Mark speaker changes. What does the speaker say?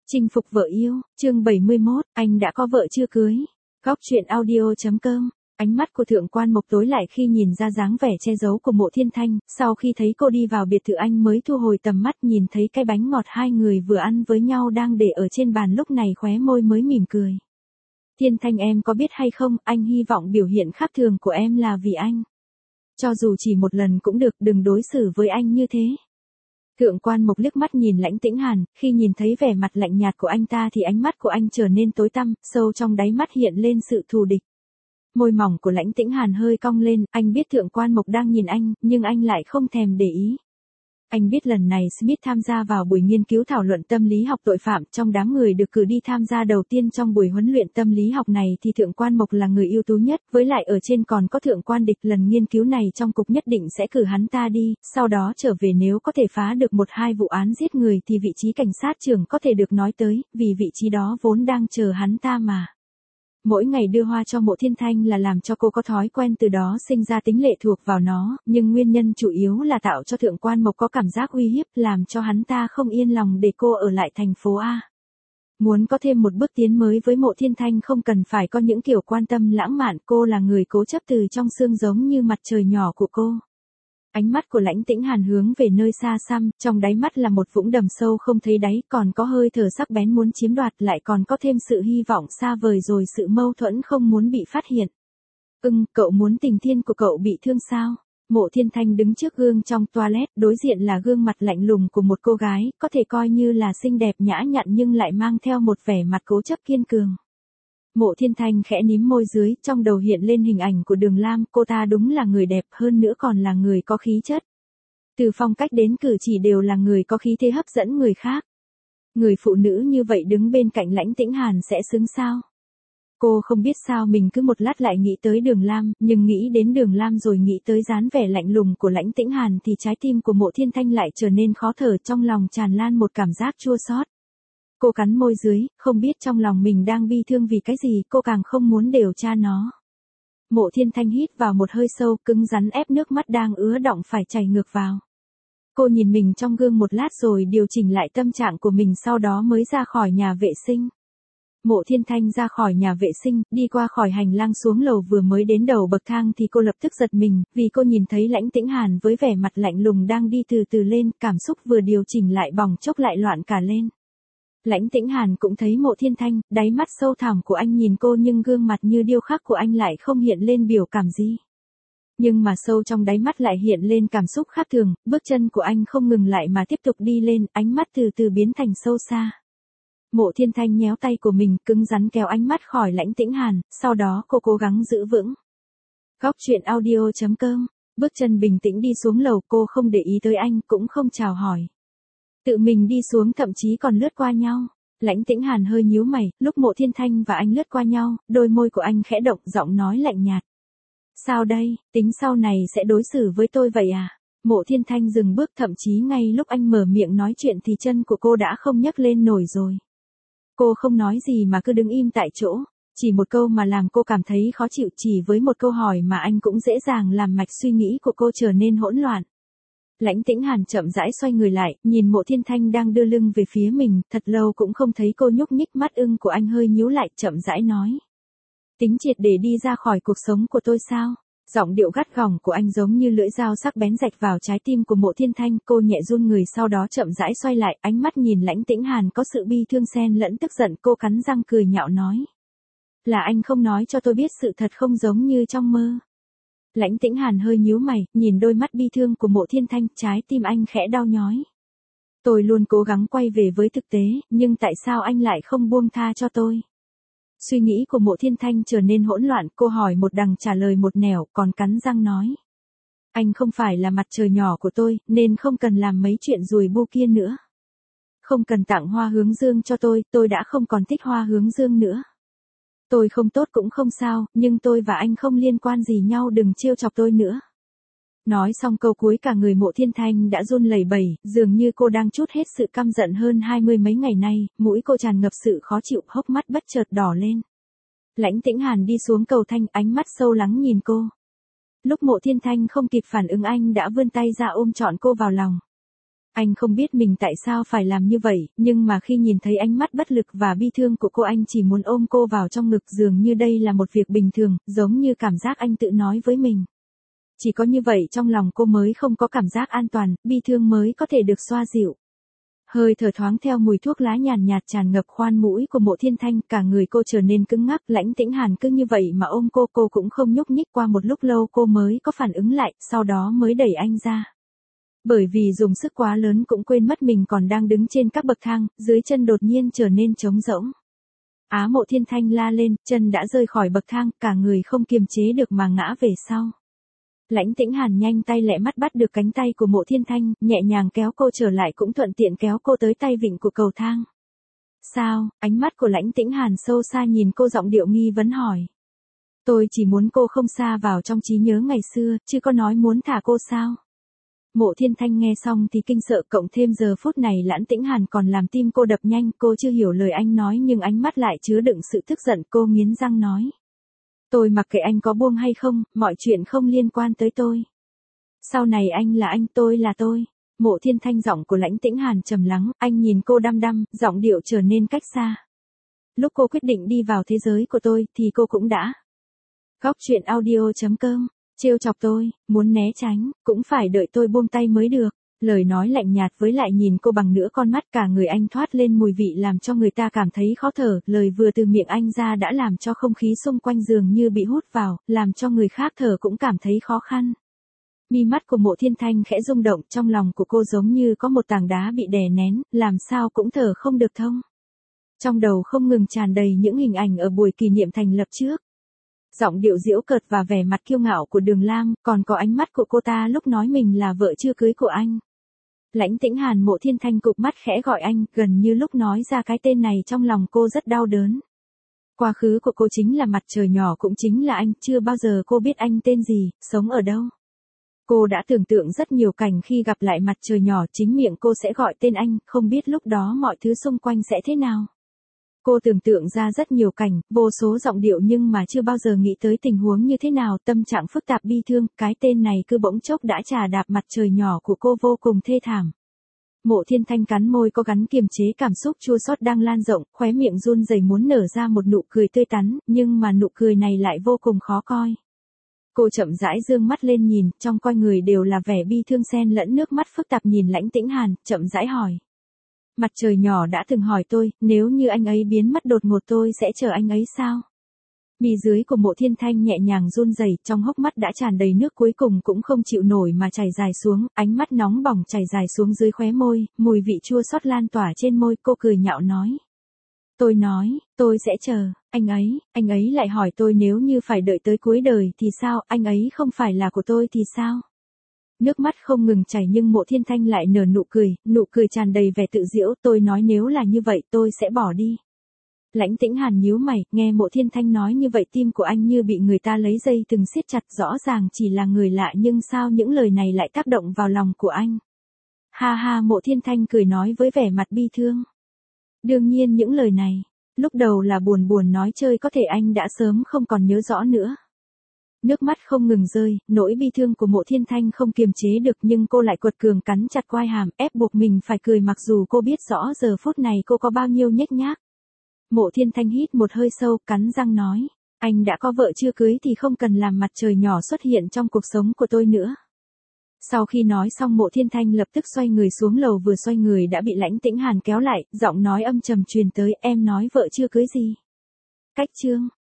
Speaker 1: Chinh phục vợ yêu, chương 71, anh đã có vợ chưa cưới. Góc truyện audio.com. Ánh mắt của Thượng Quan Mộc tối lại khi nhìn ra dáng vẻ che giấu của Mộ Thiên Thanh, sau khi thấy cô đi vào biệt thự anh mới thu hồi tầm mắt, nhìn thấy cái bánh ngọt hai người vừa ăn với nhau đang để ở trên bàn, lúc này khóe môi mới mỉm cười. Thiên Thanh, em có biết hay không, anh hy vọng biểu hiện khác thường của em là vì anh. Cho dù chỉ một lần cũng được, đừng đối xử với anh như thế. Thượng Quan Mộc liếc mắt nhìn Lãnh Tĩnh Hàn, khi nhìn thấy vẻ mặt lạnh nhạt của anh ta thì ánh mắt của anh trở nên tối tăm, sâu trong đáy mắt hiện lên sự thù địch. Môi mỏng của Lãnh Tĩnh Hàn hơi cong lên, anh biết Thượng Quan Mộc đang nhìn anh, nhưng anh lại không thèm để ý. Anh biết lần này Smith tham gia vào buổi nghiên cứu thảo luận tâm lý học tội phạm, trong đám người được cử đi tham gia đầu tiên trong buổi huấn luyện tâm lý học này thì Thượng Quan Mộc là người ưu tú nhất, với lại ở trên còn có Thượng Quan Địch, lần nghiên cứu này trong cục nhất định sẽ cử hắn ta đi, sau đó trở về, nếu có thể phá được 1-2 vụ án giết người thì vị trí cảnh sát trưởng có thể được nói tới, vì vị trí đó vốn đang chờ hắn ta mà. Mỗi ngày đưa hoa cho Mộ Thiên Thanh là làm cho cô có thói quen, từ đó sinh ra tính lệ thuộc vào nó, nhưng nguyên nhân chủ yếu là tạo cho Thượng Quan Mộc có cảm giác uy hiếp, làm cho hắn ta không yên lòng để cô ở lại thành phố A. Muốn có thêm một bước tiến mới với Mộ Thiên Thanh không cần phải có những kiểu quan tâm lãng mạn, cô là người cố chấp từ trong xương giống như mặt trời nhỏ của cô. Ánh mắt của Lãnh Tĩnh Hàn hướng về nơi xa xăm, trong đáy mắt là một vũng đầm sâu không thấy đáy, còn có hơi thở sắc bén muốn chiếm đoạt, lại còn có thêm sự hy vọng xa vời, rồi sự mâu thuẫn không muốn bị phát hiện. Cậu muốn tình thiên của cậu bị thương sao? Mộ Thiên Thanh đứng trước gương trong toilet, đối diện là gương mặt lạnh lùng của một cô gái, có thể coi như là xinh đẹp nhã nhặn nhưng lại mang theo một vẻ mặt cố chấp kiên cường. Mộ Thiên Thanh khẽ mím môi dưới, trong đầu hiện lên hình ảnh của Đường Lam, cô ta đúng là người đẹp, hơn nữa còn là người có khí chất. Từ phong cách đến cử chỉ đều là người có khí thế hấp dẫn người khác. Người phụ nữ như vậy đứng bên cạnh Lãnh Tĩnh Hàn sẽ xứng sao? Cô không biết sao mình cứ một lát lại nghĩ tới Đường Lam, nhưng nghĩ đến Đường Lam rồi nghĩ tới dáng vẻ lạnh lùng của Lãnh Tĩnh Hàn thì trái tim của Mộ Thiên Thanh lại trở nên khó thở, trong lòng tràn lan một cảm giác chua xót. Cô cắn môi dưới, không biết trong lòng mình đang bi thương vì cái gì, cô càng không muốn điều tra nó. Mộ Thiên Thanh hít vào một hơi sâu, cứng rắn ép nước mắt đang ứa đọng phải chảy ngược vào. Cô nhìn mình trong gương một lát rồi điều chỉnh lại tâm trạng của mình, sau đó mới ra khỏi nhà vệ sinh. Mộ Thiên Thanh ra khỏi nhà vệ sinh, đi qua khỏi hành lang xuống lầu, vừa mới đến đầu bậc thang thì cô lập tức giật mình, vì cô nhìn thấy Lãnh Tĩnh Hàn với vẻ mặt lạnh lùng đang đi từ từ lên, cảm xúc vừa điều chỉnh lại bòng chốc lại loạn cả lên. Lãnh Tĩnh Hàn cũng thấy Mộ Thiên Thanh, đáy mắt sâu thẳm của anh nhìn cô nhưng gương mặt như điêu khắc của anh lại không hiện lên biểu cảm gì. Nhưng mà sâu trong đáy mắt lại hiện lên cảm xúc khác thường, bước chân của anh không ngừng lại mà tiếp tục đi lên, ánh mắt từ từ biến thành sâu xa. Mộ Thiên Thanh nhéo tay của mình, cứng rắn kéo ánh mắt khỏi Lãnh Tĩnh Hàn, sau đó cô cố gắng giữ vững. Góc truyện audio.com. Bước chân bình tĩnh đi xuống lầu, cô không để ý tới anh, cũng không chào hỏi. Tự mình đi xuống, thậm chí còn lướt qua nhau. Lãnh Tĩnh Hàn hơi nhíu mày, lúc Mộ Thiên Thanh và anh lướt qua nhau, đôi môi của anh khẽ động, giọng nói lạnh nhạt. Sao đây, tính sau này sẽ đối xử với tôi vậy à? Mộ Thiên Thanh dừng bước, thậm chí ngay lúc anh mở miệng nói chuyện thì chân của cô đã không nhấc lên nổi rồi. Cô không nói gì mà cứ đứng im tại chỗ, chỉ một câu mà làm cô cảm thấy khó chịu, chỉ với một câu hỏi mà anh cũng dễ dàng làm mạch suy nghĩ của cô trở nên hỗn loạn. Lãnh Tĩnh Hàn chậm rãi xoay người lại, nhìn Mộ Thiên Thanh đang đưa lưng về phía mình, thật lâu cũng không thấy cô nhúc nhích, mắt của anh hơi nhíu lại, chậm rãi nói. Tính triệt để đi ra khỏi cuộc sống của tôi sao? Giọng điệu gắt gỏng của anh giống như lưỡi dao sắc bén rạch vào trái tim của Mộ Thiên Thanh, cô nhẹ run người, sau đó chậm rãi xoay lại, ánh mắt nhìn Lãnh Tĩnh Hàn có sự bi thương xen lẫn tức giận, cô cắn răng cười nhạo nói. Là anh không nói cho tôi biết sự thật, không giống như trong mơ. Lãnh Tĩnh Hàn hơi nhíu mày, nhìn đôi mắt bi thương của Mộ Thiên Thanh, trái tim anh khẽ đau nhói. Tôi luôn cố gắng quay về với thực tế, nhưng tại sao anh lại không buông tha cho tôi? Suy nghĩ của Mộ Thiên Thanh trở nên hỗn loạn, cô hỏi một đằng trả lời một nẻo, còn cắn răng nói. Anh không phải là mặt trời nhỏ của tôi, nên không cần làm mấy chuyện rùi bu kia nữa. Không cần tặng hoa hướng dương cho tôi đã không còn thích hoa hướng dương nữa. Tôi không tốt cũng không sao, nhưng tôi và anh không liên quan gì nhau, đừng trêu chọc tôi nữa. Nói xong câu cuối cả người Mộ Thiên Thanh đã run lẩy bẩy, dường như cô đang trút hết sự căm giận hơn 20 mấy ngày nay, mũi cô tràn ngập sự khó chịu, hốc mắt bất chợt đỏ lên. Lãnh Tĩnh Hàn đi xuống cầu thang, ánh mắt sâu lắng nhìn cô. Lúc Mộ Thiên Thanh không kịp phản ứng, anh đã vươn tay ra ôm trọn cô vào lòng. Anh không biết mình tại sao phải làm như vậy, nhưng mà khi nhìn thấy ánh mắt bất lực và bi thương của cô anh chỉ muốn ôm cô vào trong ngực dường như đây là một việc bình thường, giống như cảm giác anh tự nói với mình. Chỉ có như vậy trong lòng cô mới không có cảm giác an toàn, bi thương mới có thể được xoa dịu. Hơi thở thoáng theo mùi thuốc lá nhàn nhạt tràn ngập khoan mũi của Mộ Thiên Thanh, cả người cô trở nên cứng ngắc, Lãnh Tĩnh Hàn cứ như vậy mà ôm cô cũng không nhúc nhích, qua một lúc lâu cô mới có phản ứng lại, sau đó mới đẩy anh ra. Bởi vì dùng sức quá lớn cũng quên mất mình còn đang đứng trên các bậc thang, dưới chân đột nhiên trở nên trống rỗng. Mộ Thiên Thanh la lên, chân đã rơi khỏi bậc thang, cả người không kiềm chế được mà ngã về sau. Lãnh Tĩnh Hàn nhanh tay lẹ mắt bắt được cánh tay của Mộ Thiên Thanh, nhẹ nhàng kéo cô trở lại cũng thuận tiện kéo cô tới tay vịn của cầu thang. Sao? Ánh mắt của Lãnh Tĩnh Hàn sâu xa nhìn cô, giọng điệu nghi vấn hỏi. Tôi chỉ muốn cô không xa vào trong trí nhớ ngày xưa, chứ có nói muốn thả cô sao? Mộ Thiên Thanh nghe xong thì kinh sợ, cộng thêm giờ phút này Lãnh Tĩnh Hàn còn làm tim cô đập nhanh, cô chưa hiểu lời anh nói nhưng ánh mắt lại chứa đựng sự tức giận, cô nghiến răng nói. Tôi mặc kệ anh có buông hay không, mọi chuyện không liên quan tới tôi. Sau này anh là anh, tôi là tôi. Mộ Thiên Thanh, giọng của Lãnh Tĩnh Hàn trầm lắng, anh nhìn cô đăm đăm, giọng điệu trở nên cách xa. Lúc cô quyết định đi vào thế giới của tôi thì cô cũng đã. Góc truyện audio.com, trêu chọc tôi, muốn né tránh, cũng phải đợi tôi buông tay mới được. Lời nói lạnh nhạt với lại nhìn cô bằng nửa con mắt, cả người anh thoát lên mùi vị làm cho người ta cảm thấy khó thở, lời vừa từ miệng anh ra đã làm cho không khí xung quanh dường như bị hút vào, làm cho người khác thở cũng cảm thấy khó khăn. Mi mắt của Mộ Thiên Thanh khẽ rung động, trong lòng của cô giống như có một tảng đá bị đè nén, làm sao cũng thở không được thông. Trong đầu không ngừng tràn đầy những hình ảnh ở buổi kỷ niệm thành lập trước. Giọng điệu giễu cợt và vẻ mặt kiêu ngạo của Đường Lam, còn có ánh mắt của cô ta lúc nói mình là vợ chưa cưới của anh. Lãnh Tĩnh Hàn, Mộ Thiên Thanh cụp mắt khẽ gọi anh, gần như lúc nói ra cái tên này trong lòng cô rất đau đớn. Quá khứ của cô chính là Mặt Trời Nhỏ, cũng chính là anh, chưa bao giờ cô biết anh tên gì, sống ở đâu. Cô đã tưởng tượng rất nhiều cảnh khi gặp lại Mặt Trời Nhỏ, chính miệng cô sẽ gọi tên anh, không biết lúc đó mọi thứ xung quanh sẽ thế nào. Cô tưởng tượng ra rất nhiều cảnh, vô số giọng điệu nhưng mà chưa bao giờ nghĩ tới tình huống như thế nào, tâm trạng phức tạp bi thương, cái tên này cứ bỗng chốc đã trà đạp Mặt Trời Nhỏ của cô vô cùng thê thảm. Mộ Thiên Thanh cắn môi, cố gắng kiềm chế cảm xúc chua xót đang lan rộng, khóe miệng run rẩy muốn nở ra một nụ cười tươi tắn, nhưng mà nụ cười này lại vô cùng khó coi. Cô chậm rãi dương mắt lên nhìn, trong coi người đều là vẻ bi thương xen lẫn nước mắt phức tạp, nhìn Lãnh Tĩnh Hàn, chậm rãi hỏi. Mặt Trời Nhỏ đã từng hỏi tôi, nếu như anh ấy biến mất đột ngột tôi sẽ chờ anh ấy sao? Mi dưới của Mộ Thiên Thanh nhẹ nhàng run rẩy, trong hốc mắt đã tràn đầy nước, cuối cùng cũng không chịu nổi mà chảy dài xuống, ánh mắt nóng bỏng chảy dài xuống dưới khóe môi, mùi vị chua xót lan tỏa trên môi, cô cười nhạo nói. Tôi nói, tôi sẽ chờ, anh ấy lại hỏi tôi nếu như phải đợi tới cuối đời thì sao, anh ấy không phải là của tôi thì sao? Nước mắt không ngừng chảy nhưng Mộ Thiên Thanh lại nở nụ cười tràn đầy vẻ tự giễu, tôi nói nếu là như vậy tôi sẽ bỏ đi. Lãnh Tĩnh Hàn nhíu mày, nghe Mộ Thiên Thanh nói như vậy tim của anh như bị người ta lấy dây từng siết chặt, rõ ràng chỉ là người lạ nhưng sao những lời này lại tác động vào lòng của anh. Ha ha, Mộ Thiên Thanh cười nói với vẻ mặt bi thương. Đương nhiên những lời này, lúc đầu là buồn nói chơi, có thể anh đã sớm không còn nhớ rõ nữa. Nước mắt không ngừng rơi, nỗi bi thương của Mộ Thiên Thanh không kiềm chế được nhưng cô lại quật cường cắn chặt quai hàm, ép buộc mình phải cười mặc dù cô biết rõ giờ phút này cô có bao nhiêu nhếch nhác. Mộ Thiên Thanh hít một hơi sâu, cắn răng nói, anh đã có vợ chưa cưới thì không cần làm Mặt Trời Nhỏ xuất hiện trong cuộc sống của tôi nữa. Sau khi nói xong Mộ Thiên Thanh lập tức xoay người xuống lầu, vừa xoay người đã bị Lãnh Tĩnh Hàn kéo lại, giọng nói âm trầm truyền tới, em nói vợ chưa cưới gì? Cách chương